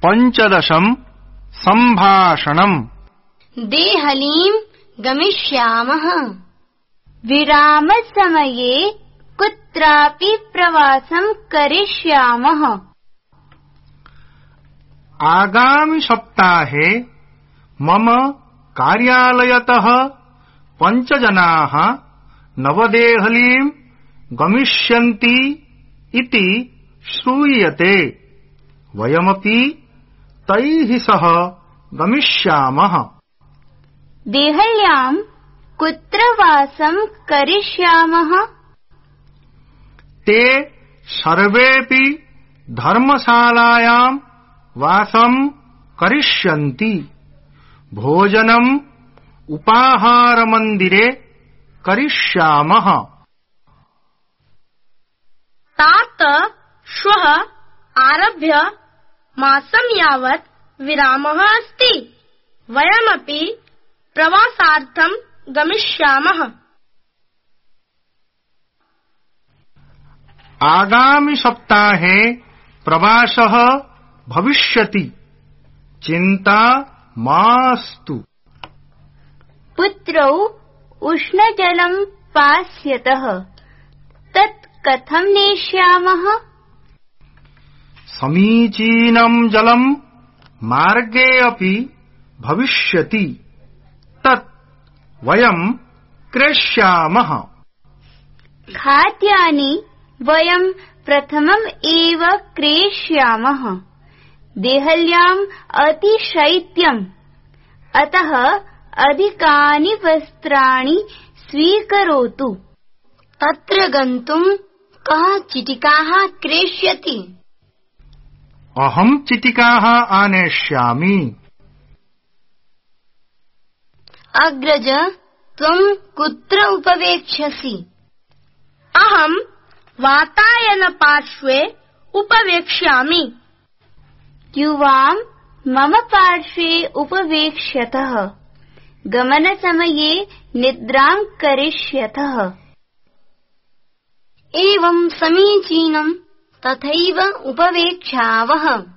पंचदशम् सम्भाषणम्। देहलीं गमिष्यामः। विरामसमये कुत्रापि प्रवासं करिष्यामः। आगामि सप्ताहे मम कार्यालयतः 5 जनाः नवदेहलीं गमिष्यन्ति इति श्रूयते। वयमपि तैः सह गमिष्यामः। देहल्यां कुत्र वासं करिष्यामः? ते सर्वेपि धर्मशालायां वासं करिष्यन्ति। भोजनम् उपाहारमन्दिरे करिष्यामः। तात श्वः आरभ्य मासं यावत् विरामः अस्ति। वयमपि प्रवासार्थं गमिष्यामः। आगामि सप्ताहे प्रवासः भविष्यति। चिन्ता मास्तु। पुत्रौ उष्णजलं पास्यतः। तत् कथं नेष्यामः? समीचीनं जलं मार्गे अपि भविष्यति। तत् वयं क्रेष्यामः। खाद्यानि वयं प्रथमम् एव क्रेष्यामः। देहल्याम् अतिशैत्यम्, अतः अधिकानि वस्त्राणि स्वीकरोतु। तत्र गन्तुं कः चिटिकाः क्रेष्यति? अहं चिटिकाः आनेष्यामि। अग्रज, त्वं कुत्र उपवेक्ष्यसि? अहं वातायनपार्श्वे उपवेक्ष्यामि। युवां मम पार्श्वे उपवेक्ष्यतः। गमनसमये निद्रां करिष्यतः। एवं समीचीनं, तथैव उपवेक्ष्यावः।